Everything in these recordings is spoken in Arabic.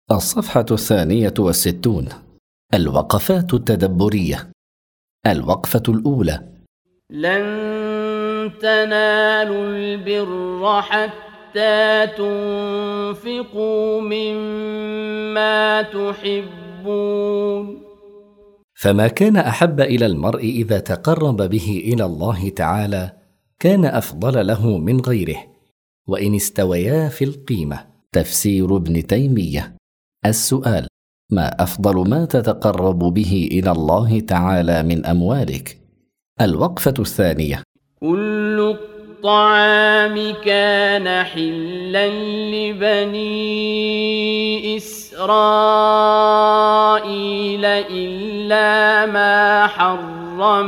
الصفحة 62. الوقفات التدبرية. الوقفة الأولى: لن تنالوا البر حتى تنفقوا مما تحبون. فما كان أحب إلى المرء إذا تقرب به إلى الله تعالى كان أفضل له من غيره، وإن استويا في القيمة. تفسير ابن تيمية. السؤال: ما أفضل ما تتقرب به إلى الله تعالى من أموالك؟ الوقفة الثانية: كل الطعام كان حلا لبني إسرائيل إلا ما حرم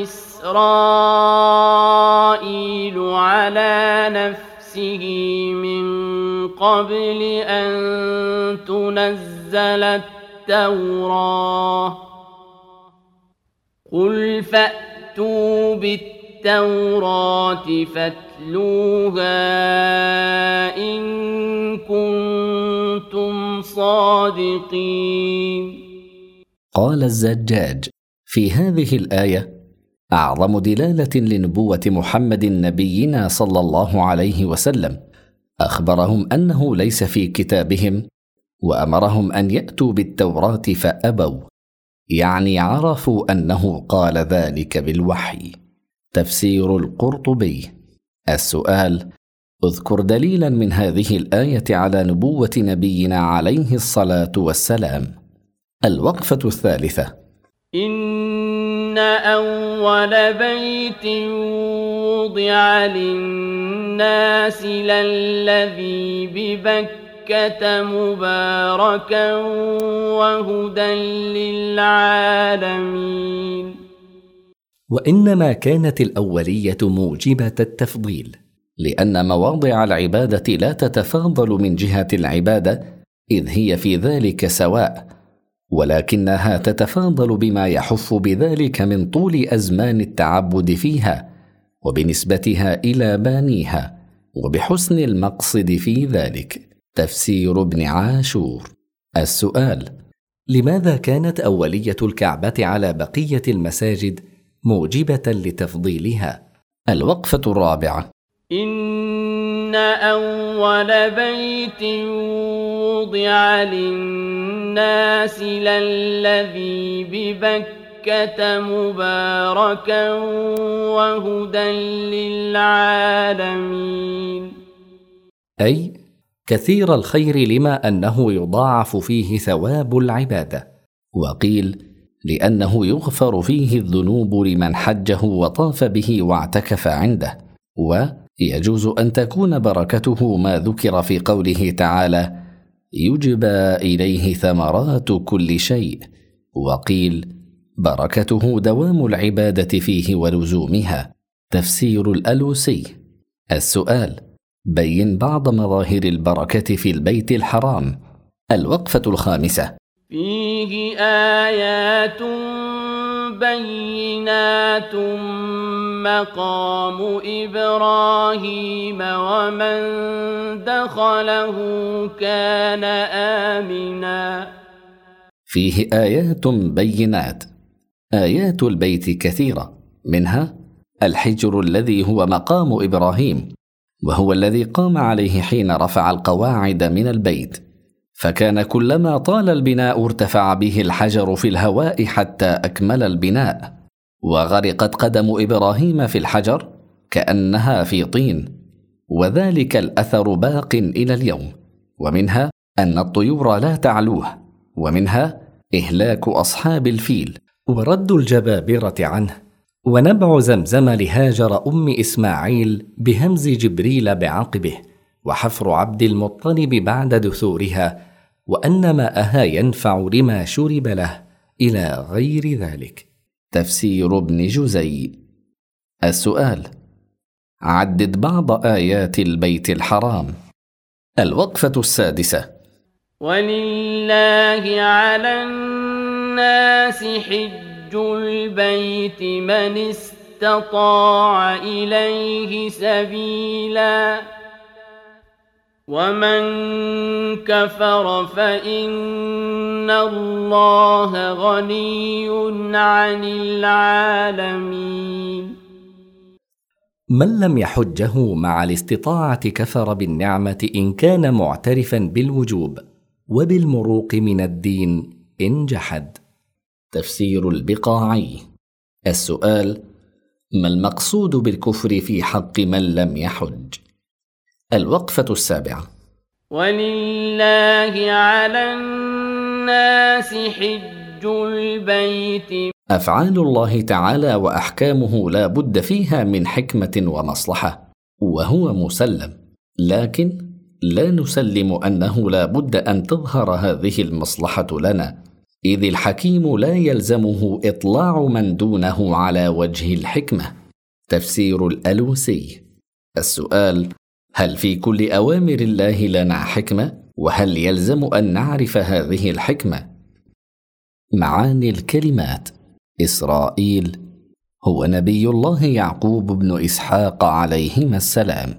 إسرائيل على نفسه من قبل أن تنزل التوراة. قل فأتوا بالتوراة فاتلوها إن كنتم صادقين. قال الزجاج: في هذه الآية أعظم دلالة لنبوة محمد نبينا صلى الله عليه وسلم. أخبرهم أنه ليس في كتابهم، وأمرهم أن يأتوا بالتوراة فأبوا، يعني عرفوا أنه قال ذلك بالوحي. تفسير القرطبي. السؤال: اذكر دليلا من هذه الآية على نبوة نبينا عليه الصلاة والسلام. الوقفة الثالثة: إن أول بيت وضع للناس للذي ببكة مباركا وهدى للعالمين. وإنما كانت الأولية موجبة التفضيل، لأن مواضع العبادة لا تتفاضل من جهة العبادة إذ هي في ذلك سواء، ولكنها تتفاضل بما يحف بذلك من طول أزمان التعبد فيها، وبنسبتها إلى بانيها، وبحسن المقصد في ذلك. تفسير ابن عاشور. السؤال: لماذا كانت أولية الكعبة على بقية المساجد موجبة لتفضيلها؟ الوقفة الرابعة: إن أول بيت وضع للناس للذي ببكة مباركا وهدى للعالمين. أي كثير الخير لما أنه يضاعف فيه ثواب العبادة. وقيل لأنه يغفر فيه الذنوب لمن حجه وطاف به واعتكف عنده. ويجوز أن تكون بركته ما ذكر في قوله تعالى: يجبى إليه ثمرات كل شيء. وقيل بركته دوام العبادة فيه ولزومها. تفسير الألوسي. السؤال: بين بعض مظاهر البركة في البيت الحرام. الوقفة الخامسة: فيه آيات بينات مقام إبراهيم ومن دخله كان آمنا. فيه آيات بينات. آيات البيت كثيرة، منها الحجر الذي هو مقام إبراهيم، وهو الذي قام عليه حين رفع القواعد من البيت، فكان كلما طال البناء ارتفع به الحجر في الهواء حتى أكمل البناء، وغرقت قدم إبراهيم في الحجر كأنها في طين، وذلك الأثر باق إلى اليوم. ومنها أن الطيور لا تعلوه، ومنها إهلاك أصحاب الفيل ورد الجبابرة عنه، ونبع زمزم لهاجر أم إسماعيل بهمز جبريل بعقبه، وحفر عبد المطلب بعد دثورها، وأن ماءها ينفع لما شرب له، إلى غير ذلك. تفسير ابن جزي. السؤال: عدد بعض آيات البيت الحرام. الوقفة السادسة: ولله على الناس حج البيت من استطاع إليه سبيلا ومن كفر فإن الله غني عن العالمين. من لم يحجه مع الاستطاعة كفر بالنعمة إن كان معترفا بالوجوب، وبالمروق من الدين إن جحد. تفسير البقاعي. السؤال: ما المقصود بالكفر في حق من لم يحج؟ الوقفة السابعة. ولله على الناس حج البيت. أفعال الله تعالى وأحكامه لا بد فيها من حكمة ومصلحة، وهو مسلم، لكن لا نسلم أنه لا بد أن تظهر هذه المصلحة لنا، إذ الحكيم لا يلزمه إطلاع من دونه على وجه الحكمة. تفسير الألوسي. السؤال: هل في كل أوامر الله لنا حكمة؟ وهل يلزم أن نعرف هذه الحكمة؟ معاني الكلمات. إسرائيل هو نبي الله يعقوب بن إسحاق عليهما السلام،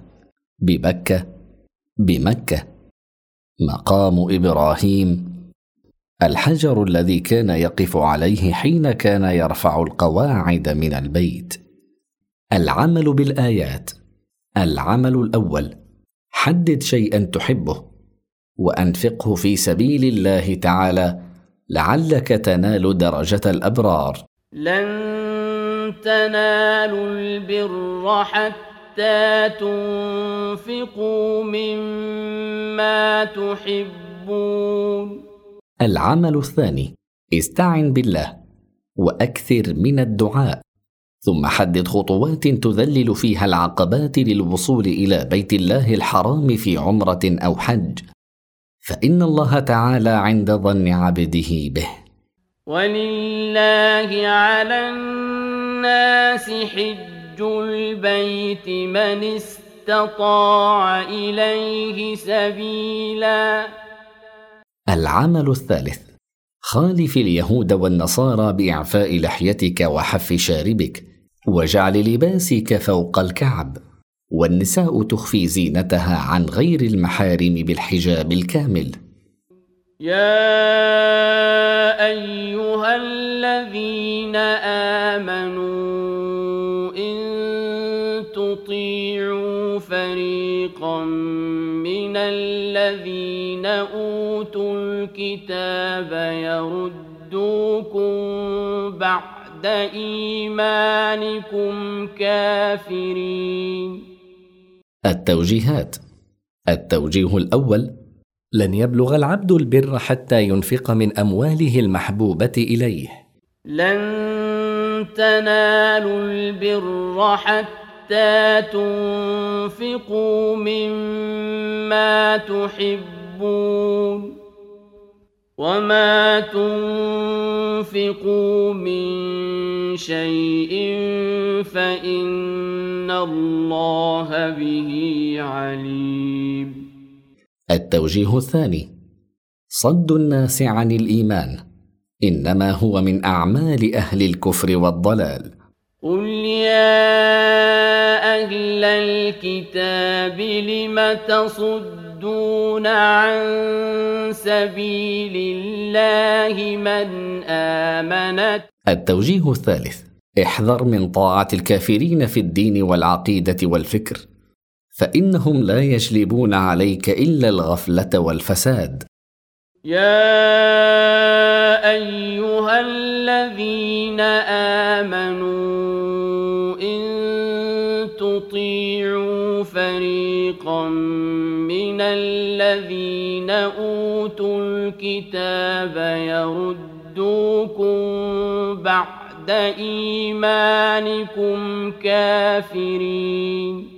بمكة. مقام إبراهيم الحجر الذي كان يقف عليه حين كان يرفع القواعد من البيت. العمل بالآيات. العمل الأول: حدد شيئا تحبه وأنفقه في سبيل الله تعالى لعلك تنال درجة الأبرار. لن تنالوا البر حتى تنفقوا مما تحبون. العمل الثاني: استعن بالله وأكثر من الدعاء، ثم حدد خطوات تذلل فيها العقبات للوصول إلى بيت الله الحرام في عمرة أو حج، فإن الله تعالى عند ظن عبده به. ولله على الناس حج البيت من استطاع إليه سبيلا. العمل الثالث: خالف اليهود والنصارى بإعفاء لحيتك وحف شاربك وجعل لباسك فوق الكعب، والنساء تخفي زينتها عن غير المحارم بالحجاب الكامل. يا أيها الذين آمنوا إن تطيعوا فريقا من الذين أوتوا الكتاب يردوكم بعد إيمانكم كافرين. التوجيهات. التوجيه الأول: لن يبلغ العبد البر حتى ينفق من أمواله المحبوبة إليه. لن تنالوا البر حتى تنفقوا مما تحبون، وما تنفقوا من شيء فإن الله به عليم. التوجيه الثاني: صد الناس عن الإيمان إنما هو من أعمال أهل الكفر والضلال. قل يا أهل الكتاب لم تصدون عن سبيل الله من آمن. التوجيه الثالث: احذر من طاعة الكافرين في الدين والعقيدة والفكر، فإنهم لا يجلبون عليك إلا الغفلة والفساد. يا أيها الذين آمنوا إن تطيعوا فريقا من الذين أوتوا الكتاب يردوكم بعد إيمانكم كافرين.